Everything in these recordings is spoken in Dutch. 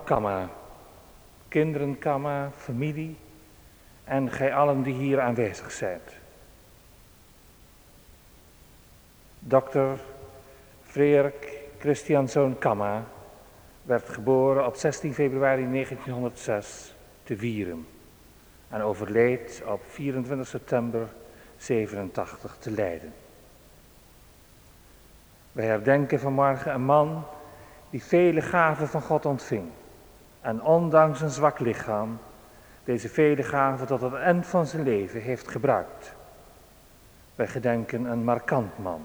Kamma, kinderen Kamma, familie en gij allen die hier aanwezig zijt. Dr. Frederik Christianszoon Kamma werd geboren op 16 februari 1906 te Wierum en overleed op 24 september 87 te Leiden. Wij herdenken vanmorgen een man die vele gaven van God ontving en ondanks een zwak lichaam deze vele gaven tot het eind van zijn leven heeft gebruikt. Wij gedenken een markant man.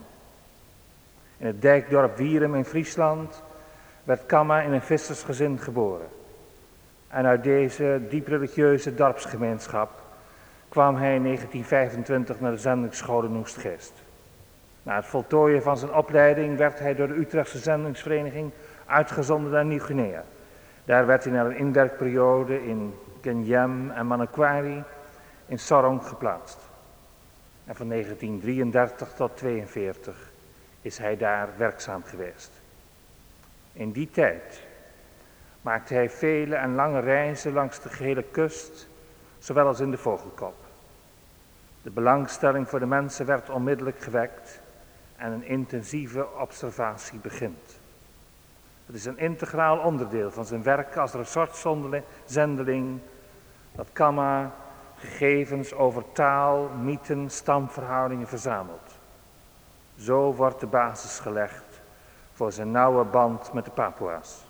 In het dijkdorp Wierum in Friesland werd Kamma in een vissersgezin geboren. En uit deze diep religieuze dorpsgemeenschap kwam hij in 1925 naar de zendingsschool in Oegstgeest. Na het voltooien van zijn opleiding werd hij door de Utrechtse zendingsvereniging uitgezonden naar Nieuw-Guinea. Daar werd hij na een inwerkperiode in Kenyam en Manokwari in Sorong geplaatst. En van 1933 tot 1942 is hij daar werkzaam geweest. In die tijd maakte hij vele en lange reizen langs de gehele kust, zowel als in de vogelkop. De belangstelling voor de mensen werd onmiddellijk gewekt en een intensieve observatie begint. Het is een integraal onderdeel van zijn werk als ressortzendeling dat Kamma gegevens over taal, mythen, stamverhoudingen verzamelt. Zo wordt de basis gelegd voor zijn nauwe band met de Papua's.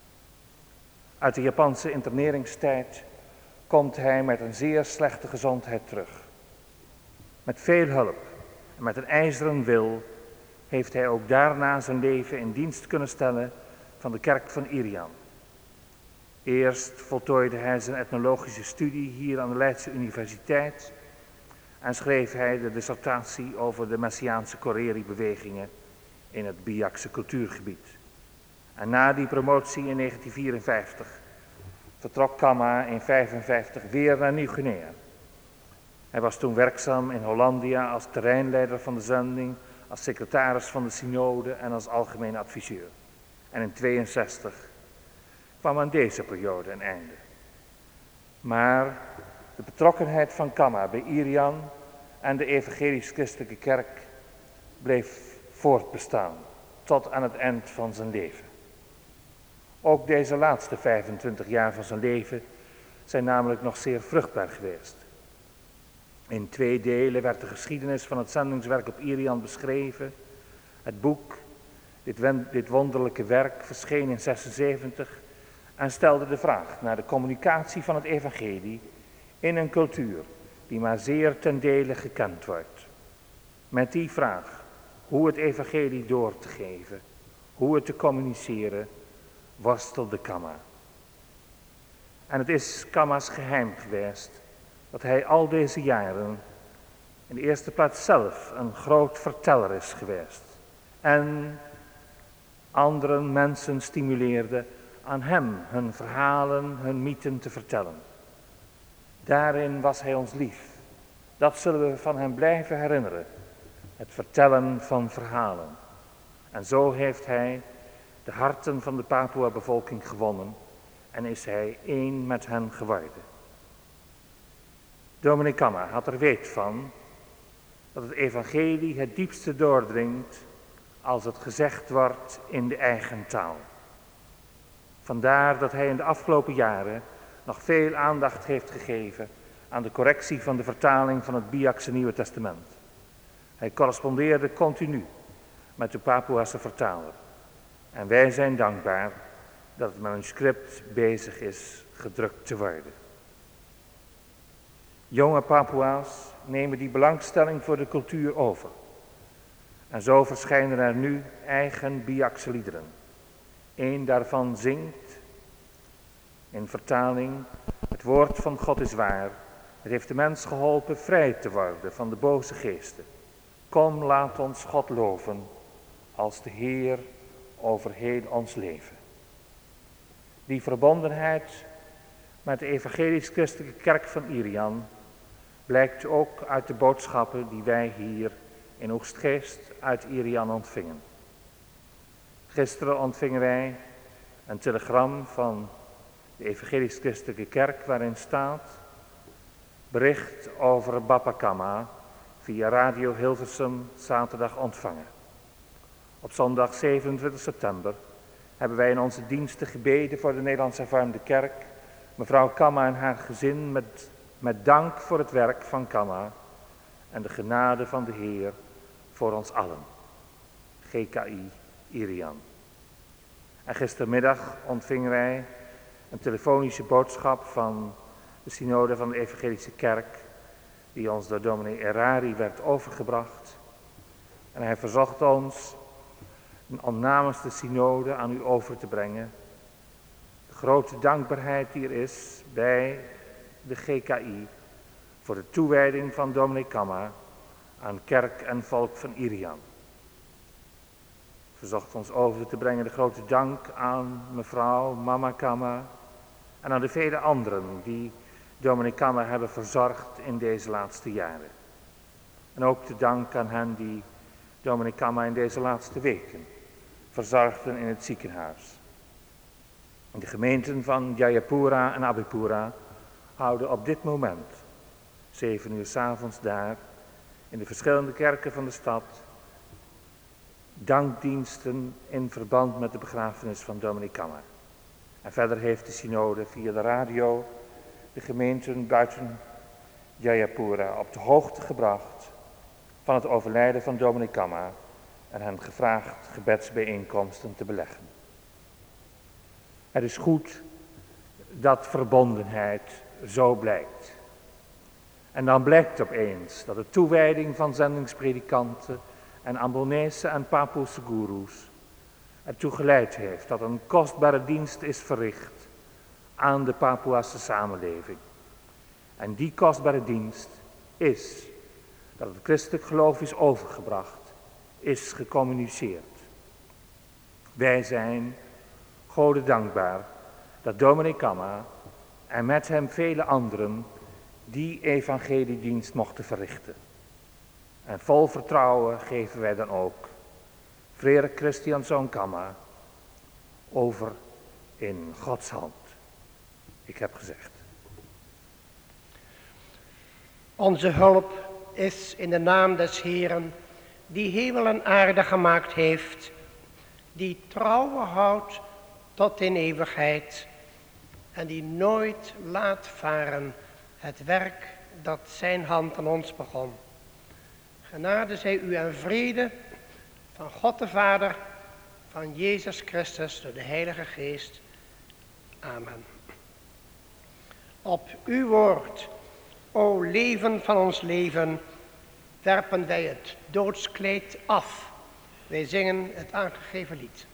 Uit de Japanse interneringstijd komt hij met een zeer slechte gezondheid terug. Met veel hulp en met een ijzeren wil heeft hij ook daarna zijn leven in dienst kunnen stellen van de kerk van Irian. Eerst voltooide hij zijn etnologische studie hier aan de Leidse Universiteit en schreef hij de dissertatie over de Messiaanse Koreri-bewegingen in het Biakse cultuurgebied. En na die promotie in 1954 vertrok Kamma in 1955 weer naar Nieuw-Guinea. Hij was toen werkzaam in Hollandia als terreinleider van de zending, als secretaris van de synode en als algemeen adviseur. En in 1962 kwam aan deze periode een einde. Maar de betrokkenheid van Kamma bij Irian en de evangelisch-christelijke kerk bleef voortbestaan tot aan het eind van zijn leven. Ook deze laatste 25 jaar van zijn leven zijn namelijk nog zeer vruchtbaar geweest. In 2 delen werd de geschiedenis van het zendingswerk op Irian beschreven. Het boek, dit wonderlijke werk, verscheen in 1976 en stelde de vraag naar de communicatie van het evangelie in een cultuur die maar zeer ten dele gekend wordt. Met die vraag, hoe het evangelie door te geven, hoe het te communiceren, worstelde Kamma. En het is Kamma's geheim geweest dat hij al deze jaren in de eerste plaats zelf een groot verteller is geweest. En anderen mensen stimuleerde aan hem hun verhalen, hun mythen te vertellen. Daarin was hij ons lief. Dat zullen we van hem blijven herinneren. Het vertellen van verhalen. En zo heeft hij de harten van de Papua-bevolking gewonnen en is hij één met hen geworden. Dominee Kamma had er weet van dat het evangelie het diepste doordringt als het gezegd wordt in de eigen taal. Vandaar dat hij in de afgelopen jaren nog veel aandacht heeft gegeven aan de correctie van de vertaling van het Biakse Nieuwe Testament. Hij correspondeerde continu met de Papuase vertaler. En wij zijn dankbaar dat het manuscript bezig is gedrukt te worden. Jonge Papua's nemen die belangstelling voor de cultuur over. En zo verschijnen er nu eigen Biakse liederen. Eén daarvan zingt in vertaling: het woord van God is waar. Het heeft de mens geholpen vrij te worden van de boze geesten. Kom, laat ons God loven als de Heer over heel ons leven. Die verbondenheid met de evangelisch-christelijke kerk van Irian blijkt ook uit de boodschappen die wij hier in Oegstgeest uit Irian ontvingen. Gisteren ontvingen wij een telegram van de Evangelisch-Christelijke Kerk, waarin staat: bericht over Baba Kama via Radio Hilversum zaterdag ontvangen. Op zondag 27 september hebben wij in onze diensten gebeden voor de Nederlands Hervormde Kerk, mevrouw Kama en haar gezin, met dank voor het werk van Kama en de genade van de Heer voor ons allen. GKI Irian. En gistermiddag ontvingen wij een telefonische boodschap van de synode van de Evangelische Kerk, die ons door dominee Erari werd overgebracht. En hij verzocht ons om namens de synode aan u over te brengen de grote dankbaarheid die er is bij de GKI voor de toewijding van dominee Kama aan kerk en volk van Irian. Verzocht ons over te brengen de grote dank aan mevrouw Mama Kama en aan de vele anderen die dominee Kama hebben verzorgd in deze laatste jaren. En ook de dank aan hen die dominee Kama in deze laatste weken verzorgden in het ziekenhuis. De gemeenten van Jayapura en Abhipura houden op dit moment, 7 uur 's avonds daar, in de verschillende kerken van de stad, dankdiensten in verband met de begrafenis van dominee Kama. En verder heeft de synode via de radio de gemeenten buiten Jayapura op de hoogte gebracht van het overlijden van dominee Kama en hen gevraagd gebedsbijeenkomsten te beleggen. Het is goed dat verbondenheid zo blijkt. En dan blijkt opeens dat de toewijding van zendingspredikanten en Ambonese en Papoese goeroes ertoe geleid heeft dat een kostbare dienst is verricht aan de Papoease samenleving. En die kostbare dienst is dat het christelijk geloof is overgebracht, is gecommuniceerd. Wij zijn Gode dankbaar dat dominee Kama en met hem vele anderen die evangeliedienst mochten verrichten. En vol vertrouwen geven wij dan ook Frederik Christianszoon Kama over in Gods hand. Ik heb gezegd. Onze hulp is in de naam des Heeren, die hemel en aarde gemaakt heeft, die trouwen houdt tot in eeuwigheid en die nooit laat varen het werk dat zijn hand aan ons begon. Genade zij u en vrede van God de Vader, van Jezus Christus door de Heilige Geest. Amen. Op uw woord, o leven van ons leven, werpen wij het doodskleed af. Wij zingen het aangegeven lied.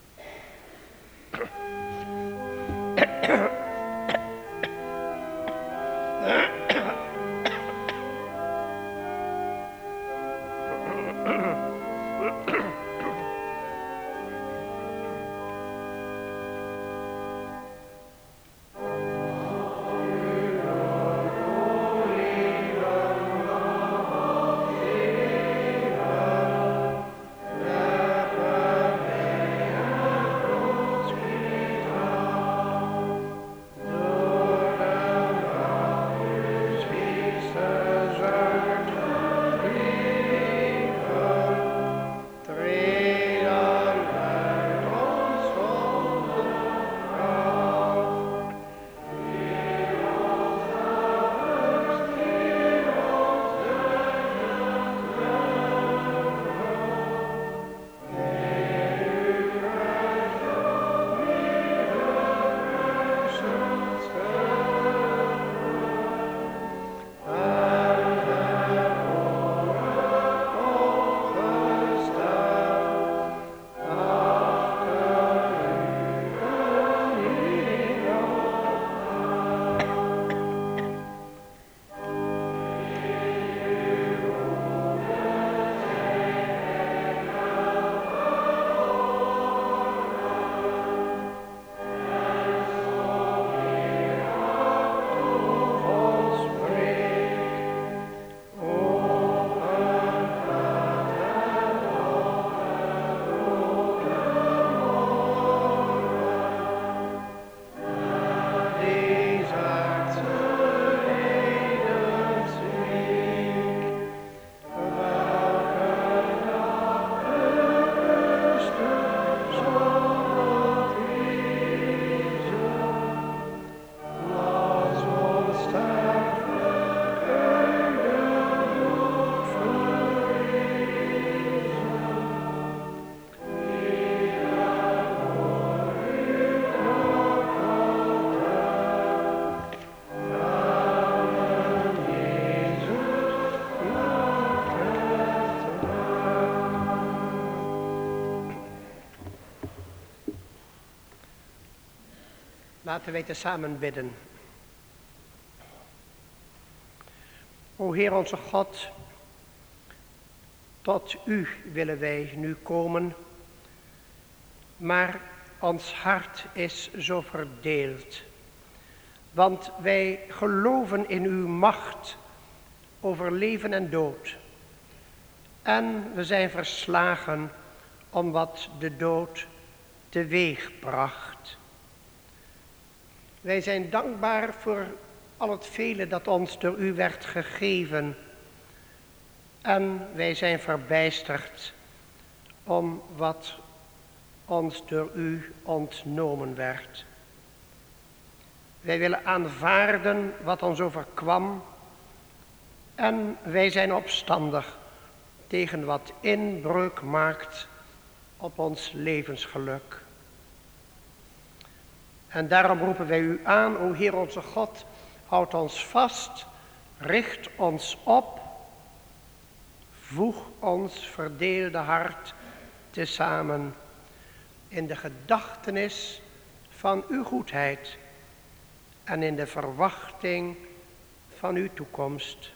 Laten wij tezamen bidden. O Heer onze God, tot U willen wij nu komen, maar ons hart is zo verdeeld. Want wij geloven in Uw macht over leven en dood. En we zijn verslagen om wat de dood teweegbracht. Wij zijn dankbaar voor al het vele dat ons door U werd gegeven. En wij zijn verbijsterd om wat ons door U ontnomen werd. Wij willen aanvaarden wat ons overkwam en wij zijn opstandig tegen wat inbreuk maakt op ons levensgeluk. En daarom roepen wij U aan, o Heer onze God, houd ons vast, richt ons op, voeg ons verdeelde hart tezamen in de gedachtenis van Uw goedheid en in de verwachting van Uw toekomst.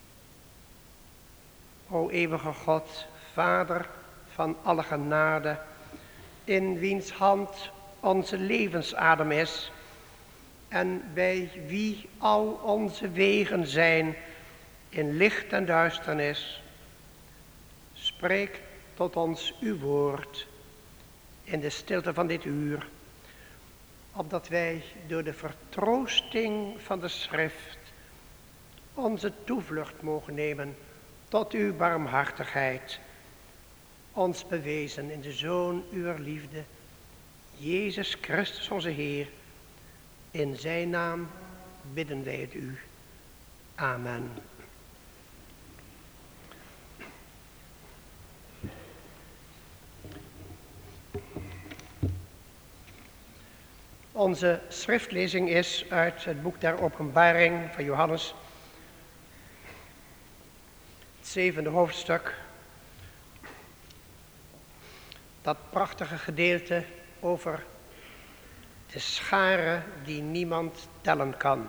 O eeuwige God, Vader van alle genade, in wiens hand onze levensadem is en bij wie al onze wegen zijn in licht en duisternis, spreek tot ons uw woord in de stilte van dit uur, opdat wij door de vertroosting van de schrift onze toevlucht mogen nemen tot uw barmhartigheid, ons bewezen in de Zoon uwer liefde, Jezus Christus onze Heer. In zijn naam bidden wij het u. Amen. Onze schriftlezing is uit het boek der Openbaring van Johannes, het 7e hoofdstuk. Dat prachtige gedeelte over de schare die niemand tellen kan.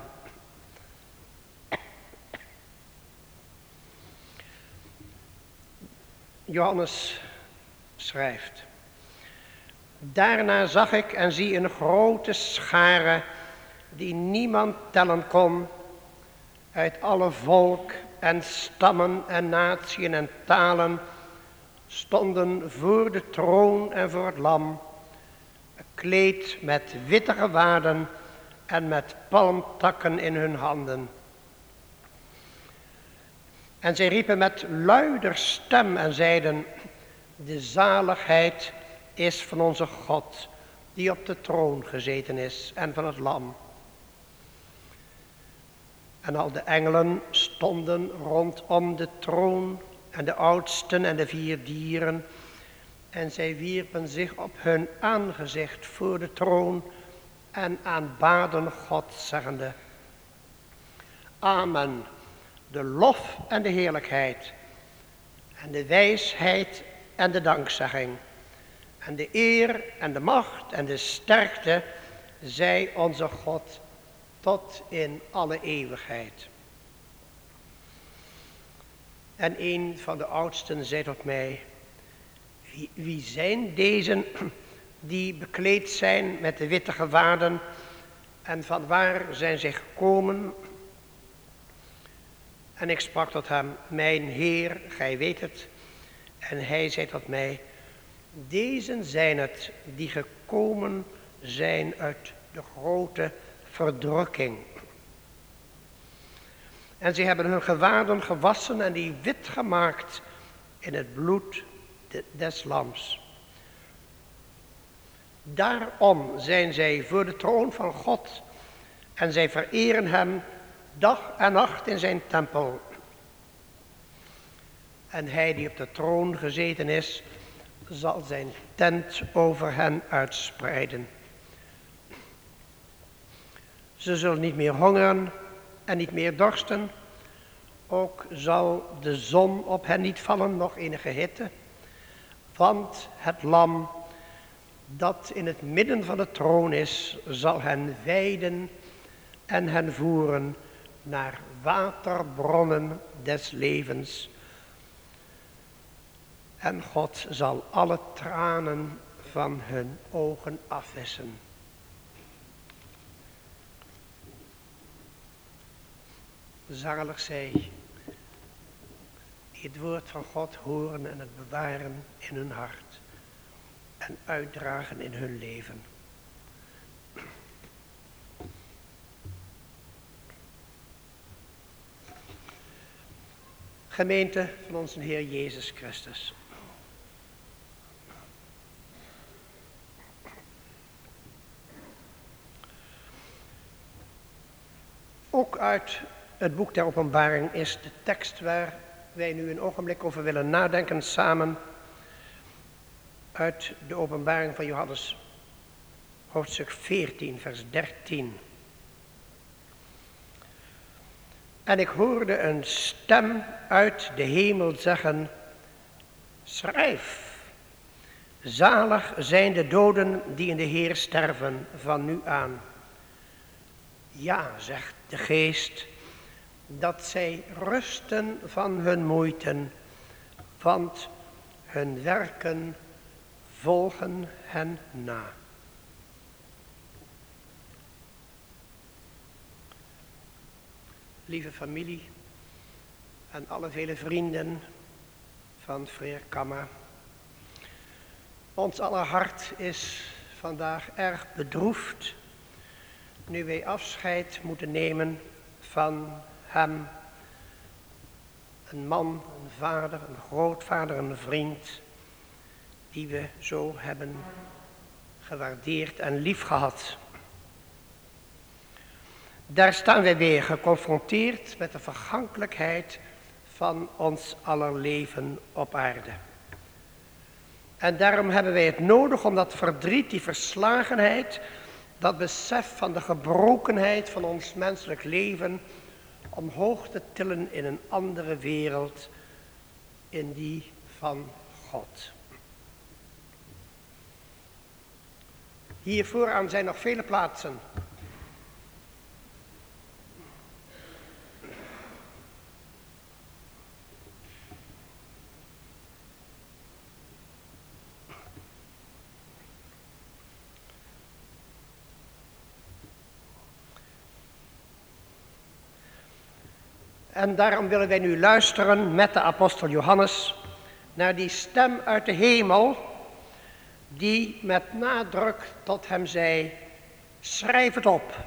Johannes schrijft: Daarna zag ik en zie een grote schare die niemand tellen kon, uit alle volk en stammen en natieën en talen, stonden voor de troon en voor het lam, gekleed met witte gewaden en met palmtakken in hun handen. En zij riepen met luider stem en zeiden: de zaligheid is van onze God, die op de troon gezeten is, en van het lam. En al de engelen stonden rondom de troon, en de oudsten en de 4 dieren, en zij wierpen zich op hun aangezicht voor de troon en aanbaden God, zeggende: Amen, de lof en de heerlijkheid, en de wijsheid en de dankzegging, en de eer en de macht en de sterkte, zij onze God, tot in alle eeuwigheid. En een van de oudsten zei tot mij: wie zijn deze die bekleed zijn met de witte gewaden, en van waar zijn zij gekomen? En ik sprak tot hem: mijn Heer, gij weet het. En hij zei tot mij: deze zijn het die gekomen zijn uit de grote verdrukking. En zij hebben hun gewaden gewassen en die wit gemaakt in het bloed des lams. Daarom zijn zij voor de troon van God en zij vereren hem dag en nacht in zijn tempel. En hij die op de troon gezeten is, zal zijn tent over hen uitspreiden. Ze zullen niet meer hongeren en niet meer dorsten. Ook zal de zon op hen niet vallen, nog enige hitte. Want het lam dat in het midden van de troon is, zal hen wijden en hen voeren naar waterbronnen des levens. En God zal alle tranen van hun ogen afwissen. Zalig zij die het woord van God horen en het bewaren in hun hart en uitdragen in hun leven. Gemeente van onze Heer Jezus Christus. Ook uit het boek der Openbaring is de tekst waar wij nu een ogenblik over willen nadenken samen, uit de Openbaring van Johannes, hoofdstuk 14, vers 13. En ik hoorde een stem uit de hemel zeggen: schrijf, zalig zijn de doden die in de Heer sterven van nu aan. Ja, zegt de Geest, dat zij rusten van hun moeiten, want hun werken volgen hen na. Lieve familie en alle vele vrienden van Freer Kamma, ons aller hart is vandaag erg bedroefd nu wij afscheid moeten nemen van hem, een man, een vader, een grootvader, een vriend, die we zo hebben gewaardeerd en liefgehad. Daar staan wij weer geconfronteerd met de vergankelijkheid van ons aller leven op aarde. En daarom hebben wij het nodig om dat verdriet, die verslagenheid, dat besef van de gebrokenheid van ons menselijk leven omhoog te tillen in een andere wereld, in die van God. Hier vooraan zijn nog vele plaatsen. En daarom willen wij nu luisteren met de apostel Johannes naar die stem uit de hemel die met nadruk tot hem zei: schrijf het op.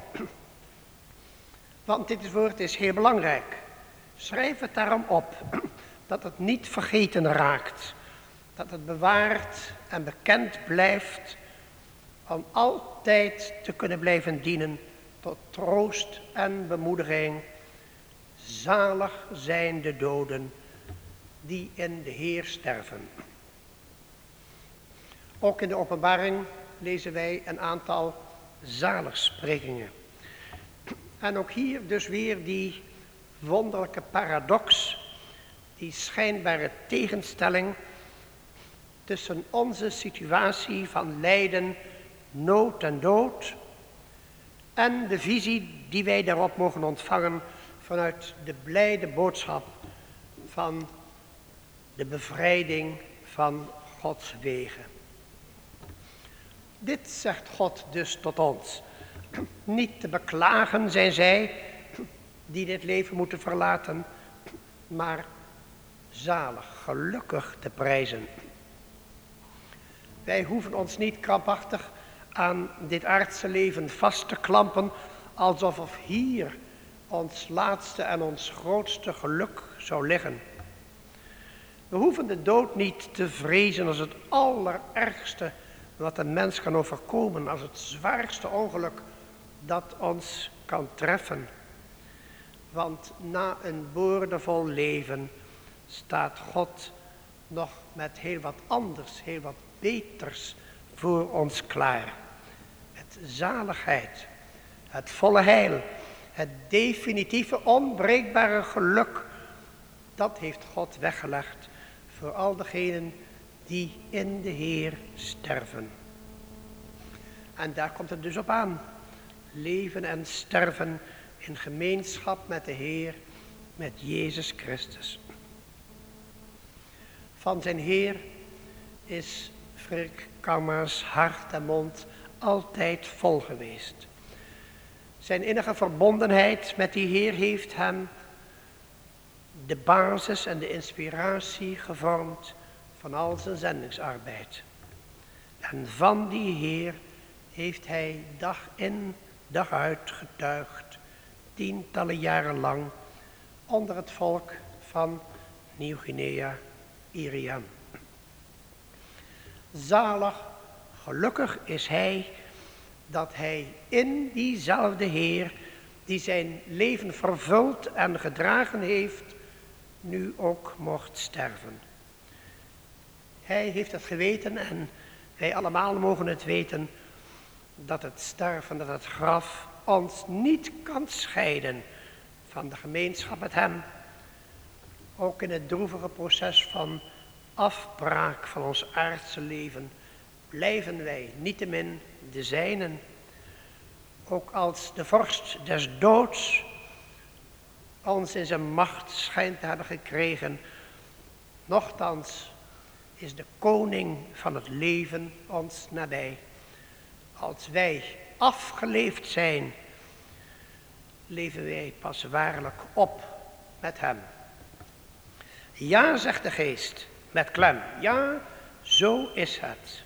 Want dit woord is heel belangrijk. Schrijf het daarom op, dat het niet vergeten raakt, dat het bewaard en bekend blijft om altijd te kunnen blijven dienen tot troost en bemoediging. Zalig zijn de doden die in de Heer sterven. Ook in de Openbaring lezen wij een aantal zaligsprekingen. En ook hier dus weer die wonderlijke paradox, die schijnbare tegenstelling tussen onze situatie van lijden, nood en dood en de visie die wij daarop mogen ontvangen vanuit de blijde boodschap van de bevrijding van Gods wegen. Dit zegt God dus tot ons. Niet te beklagen zijn zij die dit leven moeten verlaten, maar zalig, gelukkig te prijzen. Wij hoeven ons niet krampachtig aan dit aardse leven vast te klampen, alsof hier ons laatste en ons grootste geluk zou liggen. We hoeven de dood niet te vrezen als het allerergste wat een mens kan overkomen, als het zwaarste ongeluk dat ons kan treffen. Want na een boordevol leven staat God nog met heel wat anders, heel wat beters voor ons klaar. Het zaligheid, het volle heil, het definitieve onbreekbare geluk, dat heeft God weggelegd voor al degenen die in de Heer sterven. En daar komt het dus op aan. Leven en sterven in gemeenschap met de Heer, met Jezus Christus. Van zijn Heer is Freek Kamma's hart en mond altijd vol geweest. Zijn innige verbondenheid met die Heer heeft hem de basis en de inspiratie gevormd van al zijn zendingsarbeid. En van die Heer heeft hij dag in, dag uit getuigd, tientallen jaren lang, onder het volk van Nieuw-Guinea, Irian. Zalig, gelukkig is hij dat hij in diezelfde Heer, die zijn leven vervuld en gedragen heeft, nu ook mocht sterven. Hij heeft het geweten en wij allemaal mogen het weten, dat het sterven, dat het graf ons niet kan scheiden van de gemeenschap met hem. Ook in het droevige proces van afbraak van ons aardse leven blijven wij niettemin de zijnen. Ook als de vorst des doods ons in zijn macht schijnt te hebben gekregen, nochtans is de koning van het leven ons nabij. Als wij afgeleefd zijn, leven wij pas waarlijk op met hem. Ja, zegt de geest, met klem, ja, zo is het.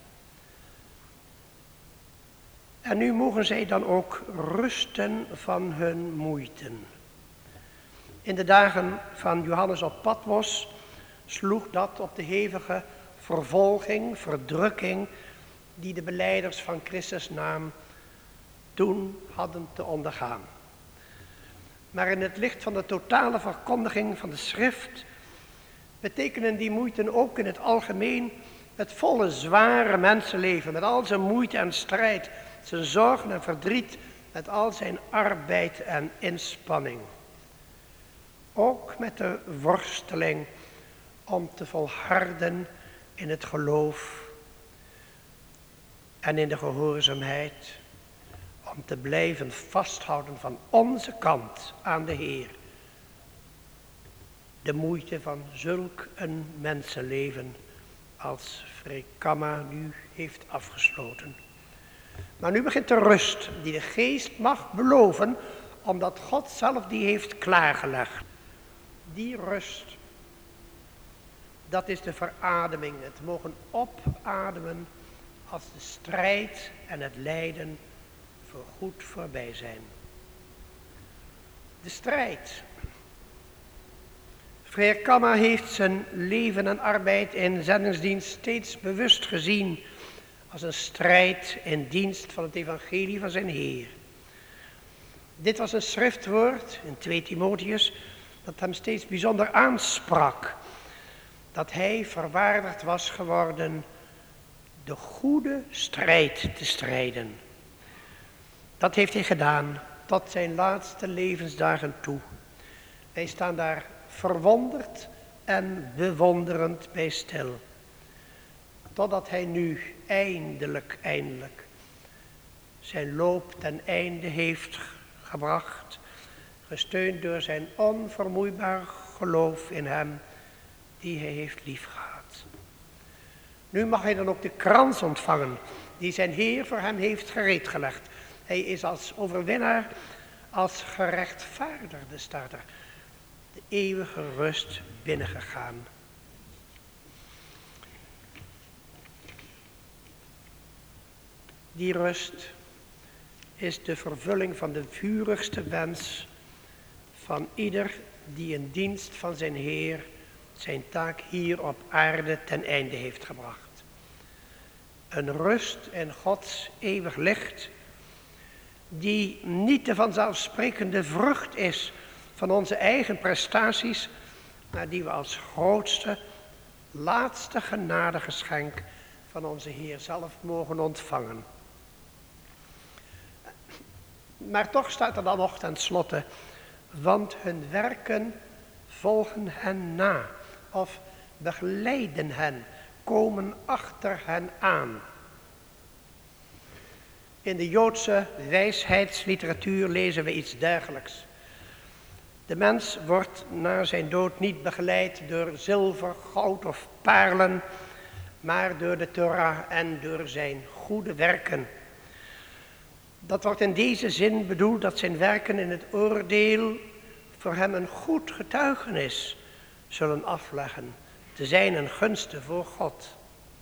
En nu mogen zij dan ook rusten van hun moeiten. In de dagen van Johannes op Patmos sloeg dat op de hevige vervolging, verdrukking, die de belijders van Christus naam toen hadden te ondergaan. Maar in het licht van de totale verkondiging van de schrift betekenen die moeiten ook in het algemeen het volle zware mensenleven met al zijn moeite en strijd, zijn zorgen en verdriet, met al zijn arbeid en inspanning. Ook met de worsteling om te volharden in het geloof en in de gehoorzaamheid, om te blijven vasthouden van onze kant aan de Heer. De moeite van zulk een mensenleven als Freek Kamma nu heeft afgesloten. Maar nu begint de rust die de geest mag beloven, omdat God zelf die heeft klaargelegd. Die rust, dat is de verademing, het mogen opademen als de strijd en het lijden voorgoed voorbij zijn. De strijd. Freek Kamma heeft zijn leven en arbeid in zendingsdienst steeds bewust gezien als een strijd in dienst van het evangelie van zijn Heer. Dit was een schriftwoord in 2 Timotheus dat hem steeds bijzonder aansprak. Dat hij verwaardigd was geworden de goede strijd te strijden. Dat heeft hij gedaan tot zijn laatste levensdagen toe. Wij staan daar verwonderd en bewonderend bij stil. Totdat hij nu eindelijk zijn loop ten einde heeft gebracht, gesteund door zijn onvermoeibaar geloof in hem die hij heeft liefgehad. Nu mag hij dan ook de krans ontvangen die zijn Heer voor hem heeft gereedgelegd. Hij is als overwinnaar, als gerechtvaardigde staat er, de eeuwige rust binnengegaan. Die rust is de vervulling van de vurigste wens van ieder die in dienst van zijn Heer zijn taak hier op aarde ten einde heeft gebracht. Een rust in Gods eeuwig licht, die niet de vanzelfsprekende vrucht is van onze eigen prestaties, maar die we als grootste, laatste genadegeschenk van onze Heer zelf mogen ontvangen. Maar toch staat er dan nog ten slotte, want hun werken volgen hen na, of begeleiden hen, komen achter hen aan. In de Joodse wijsheidsliteratuur lezen we iets dergelijks. De mens wordt na zijn dood niet begeleid door zilver, goud of paarlen, maar door de Torah en door zijn goede werken. Dat wordt in deze zin bedoeld dat zijn werken in het oordeel voor hem een goed getuigenis zullen afleggen, te zijn gunste voor God.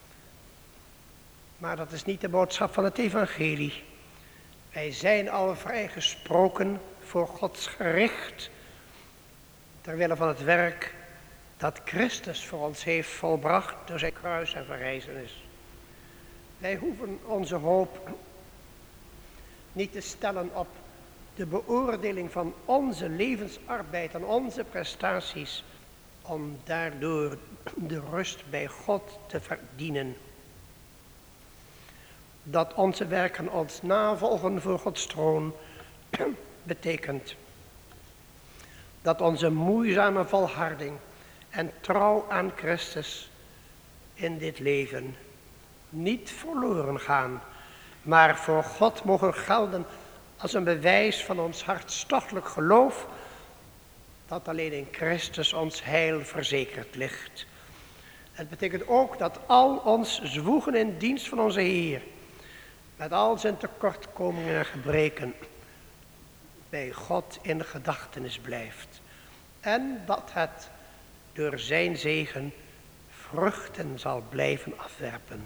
Maar dat is niet de boodschap van het evangelie. Wij zijn al vrijgesproken voor Gods gericht, ter wille van het werk dat Christus voor ons heeft volbracht door zijn kruis en verrijzenis. Wij hoeven onze hoop niet te stellen op de beoordeling van onze levensarbeid en onze prestaties, om daardoor de rust bij God te verdienen. Dat onze werken ons navolgen voor Gods troon betekent dat onze moeizame volharding en trouw aan Christus in dit leven niet verloren gaan, maar voor God mogen gelden als een bewijs van ons hartstochtelijk geloof dat alleen in Christus ons heil verzekerd ligt. Het betekent ook dat al ons zwoegen in dienst van onze Heer, met al zijn tekortkomingen en gebreken, bij God in gedachtenis blijft. En dat het door zijn zegen vruchten zal blijven afwerpen.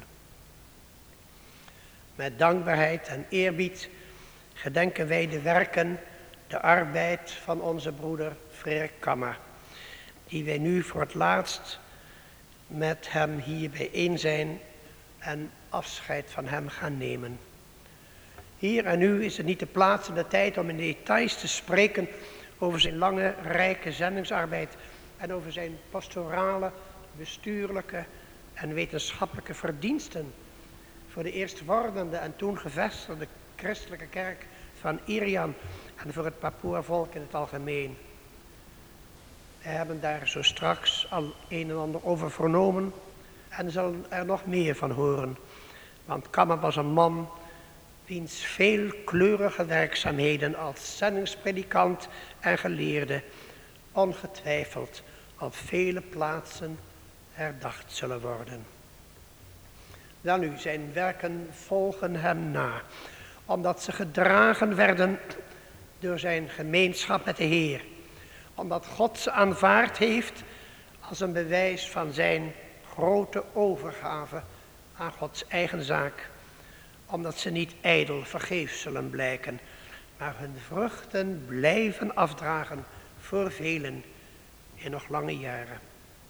Met dankbaarheid en eerbied gedenken wij de werken, de arbeid van onze broeder Frederik Kammer, die wij nu voor het laatst met hem hier bijeen zijn en afscheid van hem gaan nemen. Hier en nu is het niet de plaats en de tijd om in details te spreken over zijn lange, rijke zendingsarbeid en over zijn pastorale, bestuurlijke en wetenschappelijke verdiensten voor de eerstwordende en toen gevestigde christelijke kerk van Irian en voor het Papoea-volk in het algemeen. We hebben daar zo straks al een en ander over vernomen en zullen er nog meer van horen, want Kammer was een man wiens veelkleurige werkzaamheden als zendingspredikant en geleerde ongetwijfeld op vele plaatsen herdacht zullen worden. Dan nu, zijn werken volgen hem na, omdat ze gedragen werden door zijn gemeenschap met de Heer, omdat God ze aanvaard heeft als een bewijs van zijn grote overgave aan Gods eigen zaak, omdat ze niet ijdel vergeefs zullen blijken, maar hun vruchten blijven afdragen voor velen in nog lange jaren.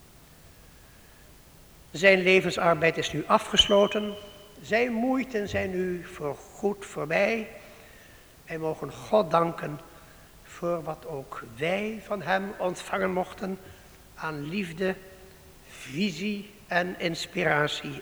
Zijn levensarbeid is nu afgesloten, zijn moeiten zijn nu voorgoed voorbij. Wij mogen God danken voor wat ook wij van hem ontvangen mochten aan liefde, visie en inspiratie.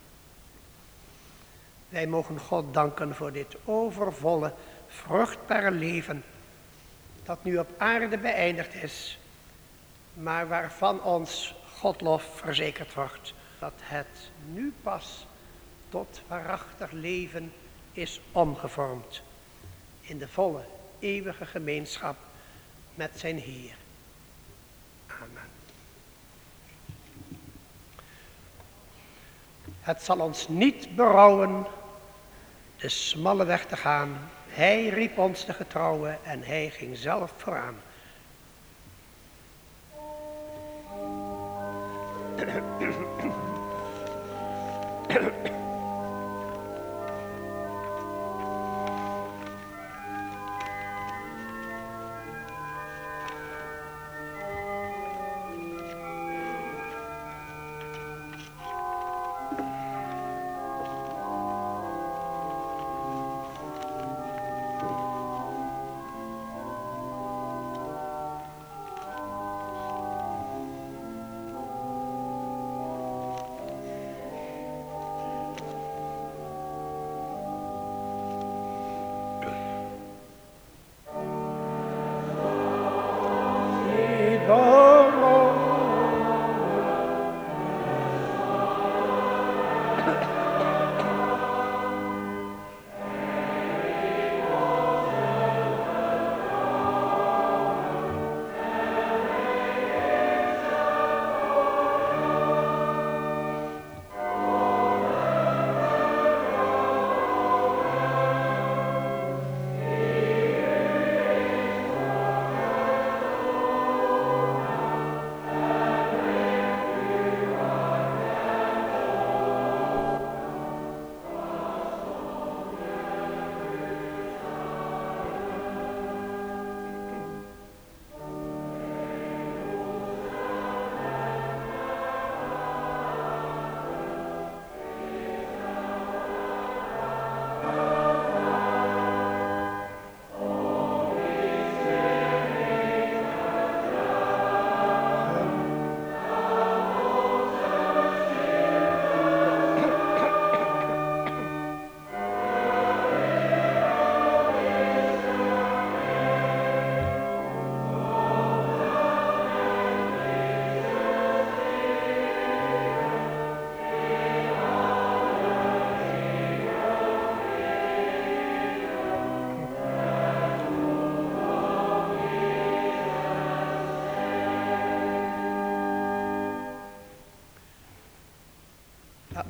Wij mogen God danken voor dit overvolle, vruchtbare leven dat nu op aarde beëindigd is, maar waarvan ons Godlof verzekerd wordt dat het nu pas tot waarachtig leven is omgevormd in de volle, eeuwige gemeenschap met zijn Heer. Amen. Het zal ons niet berouwen de smalle weg te gaan. Hij riep ons de getrouwe en hij ging zelf vooraan.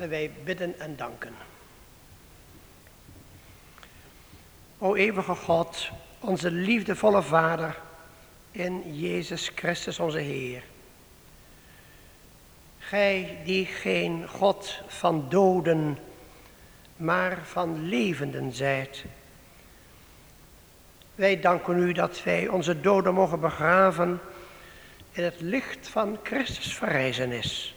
Laten wij bidden en danken. O eeuwige God, onze liefdevolle Vader, in Jezus Christus onze Heer. Gij die geen God van doden, maar van levenden zijt. Wij danken u dat wij onze doden mogen begraven in het licht van Christus verrijzenis.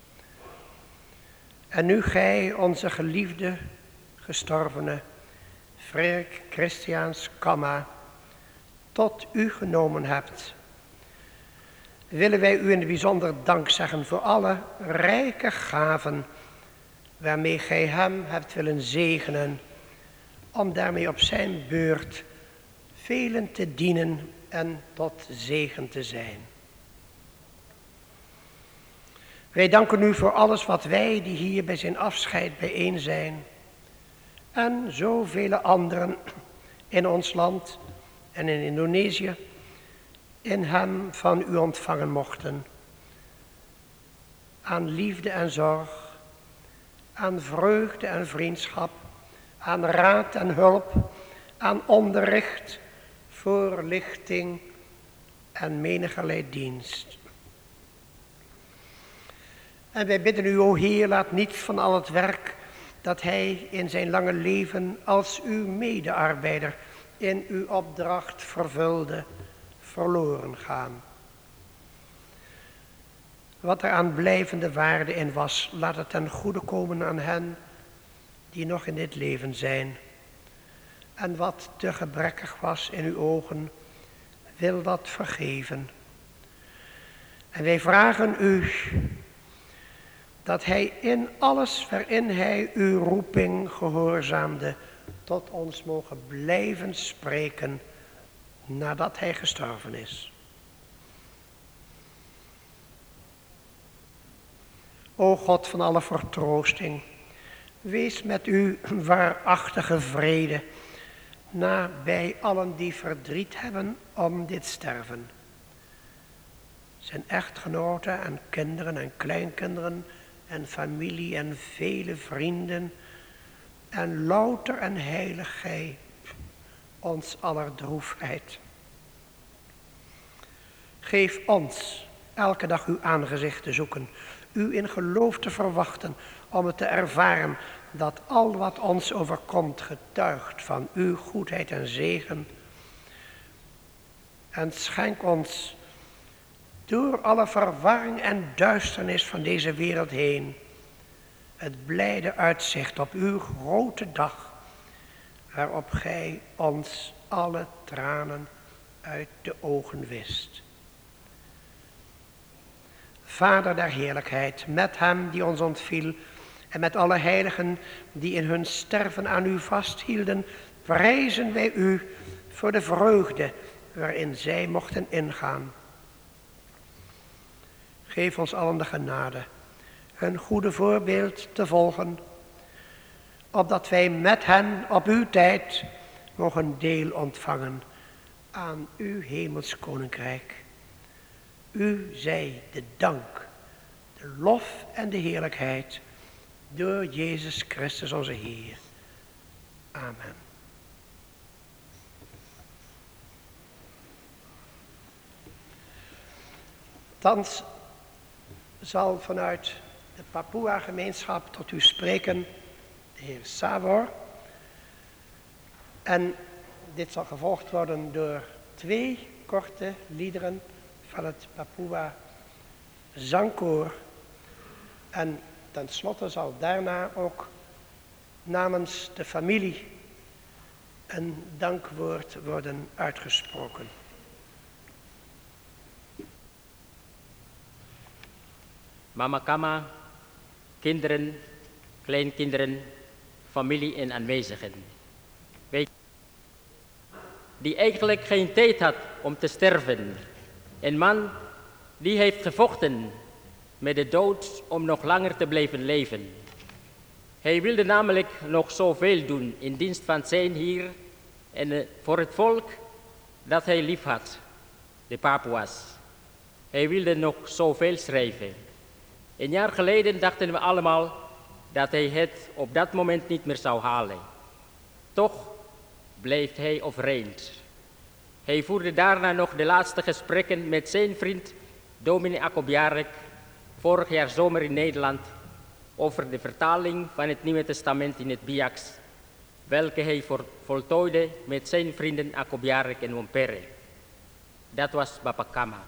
En nu gij onze geliefde, gestorvene Frederik Christiaans Kamma tot u genomen hebt, willen wij u in het bijzonder dank zeggen voor alle rijke gaven waarmee gij hem hebt willen zegenen, om daarmee op zijn beurt velen te dienen en tot zegen te zijn. Wij danken u voor alles wat wij die hier bij zijn afscheid bijeen zijn en zoveel anderen in ons land en in Indonesië in hem van u ontvangen mochten. Aan liefde en zorg, aan vreugde en vriendschap, aan raad en hulp, aan onderricht, voorlichting en menigerlei dienst. En wij bidden u, o Heer, laat niets van al het werk dat hij in zijn lange leven als uw medearbeider in uw opdracht vervulde, verloren gaan. Wat er aan blijvende waarde in was, laat het ten goede komen aan hen die nog in dit leven zijn. En wat te gebrekkig was in uw ogen, wil dat vergeven. En wij vragen u dat hij in alles waarin hij uw roeping gehoorzaamde, tot ons mogen blijven spreken nadat hij gestorven is. O God van alle vertroosting, wees met uw waarachtige vrede nabij allen die verdriet hebben om dit sterven. Zijn echtgenoten en kinderen en kleinkinderen en familie en vele vrienden en louter en heilig gij, ons aller droefheid. Geef ons elke dag uw aangezicht te zoeken, u in geloof te verwachten, om het te ervaren dat al wat ons overkomt getuigt van uw goedheid en zegen. En schenk ons door alle verwarring en duisternis van deze wereld heen het blijde uitzicht op uw grote dag, waarop gij ons alle tranen uit de ogen wist. Vader der heerlijkheid, met hem die ons ontviel en met alle heiligen die in hun sterven aan u vasthielden, prijzen wij u voor de vreugde waarin zij mochten ingaan. Geef ons allen de genade hun goede voorbeeld te volgen, opdat wij met hen op uw tijd mogen deel ontvangen aan uw hemels koninkrijk. U zij de dank, de lof en de heerlijkheid door Jezus Christus onze Heer. Amen. Thans zal vanuit de Papua-gemeenschap tot u spreken de heer Savor. En dit zal gevolgd worden door 2 korte liederen van het Papua zangkoor. En tenslotte zal daarna ook namens de familie een dankwoord worden uitgesproken. Mama Kamma, kinderen, kleinkinderen, familie en aanwezigen. Die eigenlijk geen tijd had om te sterven. Een man die heeft gevochten met de dood om nog langer te blijven leven. Hij wilde namelijk nog zoveel doen in dienst van zijn Heer en voor het volk dat hij lief had, de Papua's. Hij wilde nog zoveel schrijven. Een jaar geleden dachten we allemaal, dat hij het op dat moment niet meer zou halen. Toch bleef hij overeind. Hij voerde daarna nog de laatste gesprekken met zijn vriend dominee Akobjarek, vorig jaar zomer in Nederland, over de vertaling van het Nieuwe Testament in het Biaks, welke hij voltooide met zijn vrienden Akobjarek en Wompere. Dat was Bapa Kama.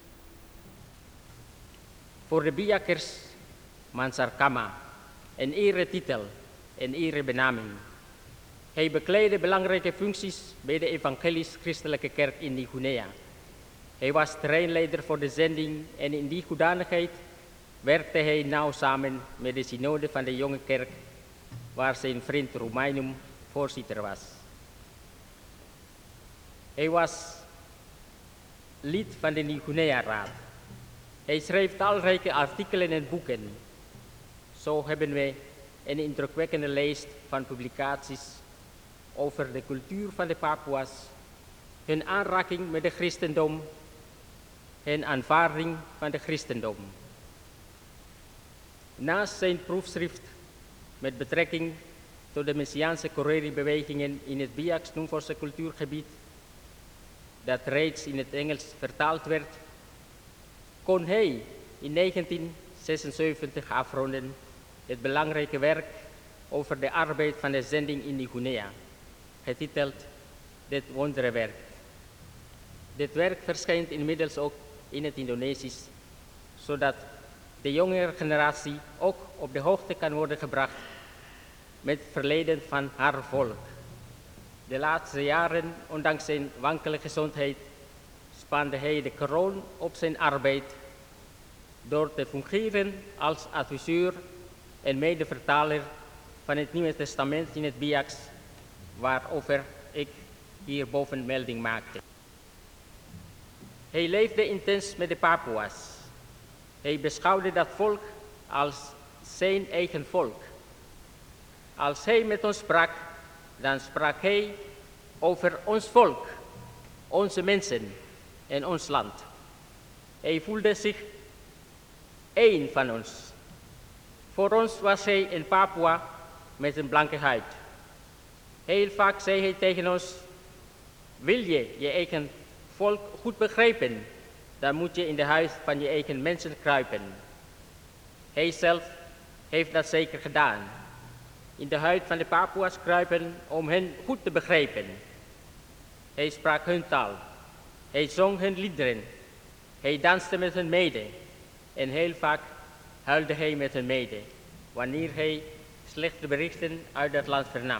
Voor de Biakkers Mansar Kama, een eretitel, een erebenaming. Hij bekleedde belangrijke functies bij de Evangelisch-Christelijke Kerk in Nieuw-Guinea. Hij was terreinleider voor de zending en in die hoedanigheid werkte hij nauw samen met de synode van de jonge kerk, waar zijn vriend Romainum voorzitter was. Hij was lid van de Nieuw-Guinea-raad. Hij schreef talrijke artikelen en boeken. Zo hebben we een indrukwekkende lijst van publicaties over de cultuur van de Papua's, hun aanraking met het christendom, hun aanvaarding van het christendom. Naast zijn proefschrift met betrekking tot de Messiaanse Coreri-bewegingen in het Biaks-Numforse cultuurgebied, dat reeds in het Engels vertaald werd, kon hij in 1976 afronden het belangrijke werk over de arbeid van de zending in Nieuw-Guinea, getiteld Dit Wonderenwerk. Dit werk verschijnt inmiddels ook in het Indonesisch, zodat de jongere generatie ook op de hoogte kan worden gebracht met het verleden van haar volk. De laatste jaren, ondanks zijn wankele gezondheid, spande hij de kroon op zijn arbeid door te fungeren als adviseur en medevertaler van het Nieuwe Testament in het Biaks, waarover ik hierboven melding maakte. Hij leefde intens met de Papua's. Hij beschouwde dat volk als zijn eigen volk. Als hij met ons sprak, dan sprak hij over ons volk, onze mensen en ons land. Hij voelde zich één van ons. Voor ons was hij een Papua met een blanke huid. Heel vaak zei hij tegen ons: wil je je eigen volk goed begrijpen, dan moet je in de huid van je eigen mensen kruipen. Hij zelf heeft dat zeker gedaan. In de huid van de Papua's kruipen om hen goed te begrijpen. Hij sprak hun taal. Hij zong hun liederen. Hij danste met hen mede. En heel vaak huilde hij met hen mede, wanneer hij slechte berichten uit dat land vernam.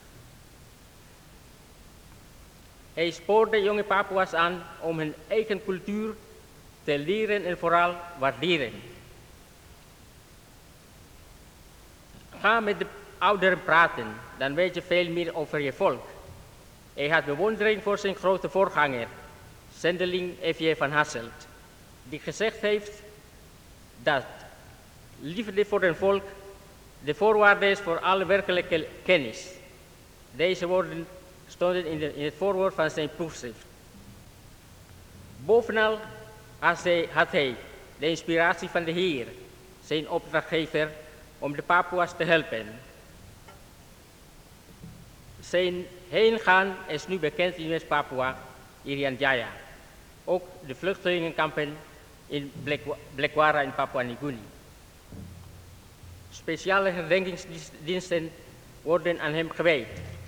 Hij spoorde jonge Papua's aan om hun eigen cultuur te leren en vooral waarderen. Ga met de ouderen praten, dan weet je veel meer over je volk. Hij had bewondering voor zijn grote voorganger, zendeling F.J. van Hasselt, die gezegd heeft dat liefde voor een volk de voorwaarde is voor alle werkelijke kennis. Deze woorden stonden in het voorwoord van zijn proefschrift. Bovenal had hij de inspiratie van de Heer, zijn opdrachtgever, om de Papua's te helpen. Zijn heengaan is nu bekend in West-Papua, Irian Jaya. Ook de vluchtelingenkampen in Blekwara in Papua Nieuw-Guinea. Speciale herdenkingsdiensten worden aan hem gewijd.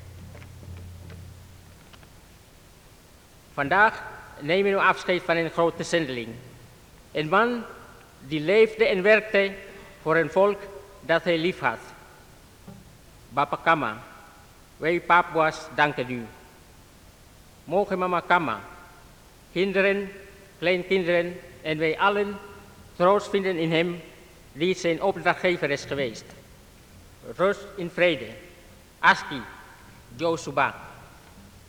Vandaag nemen we afscheid van een grote zendeling. Een man die leefde en werkte voor een volk dat hij lief had. Bapa Kama, wij Papua's danken u. Mogen Mama Kama, kinderen, kleinkinderen en wij allen troost vinden in hem die zijn opdrachtgever is geweest. Rust in vrede. Aski, Josuba.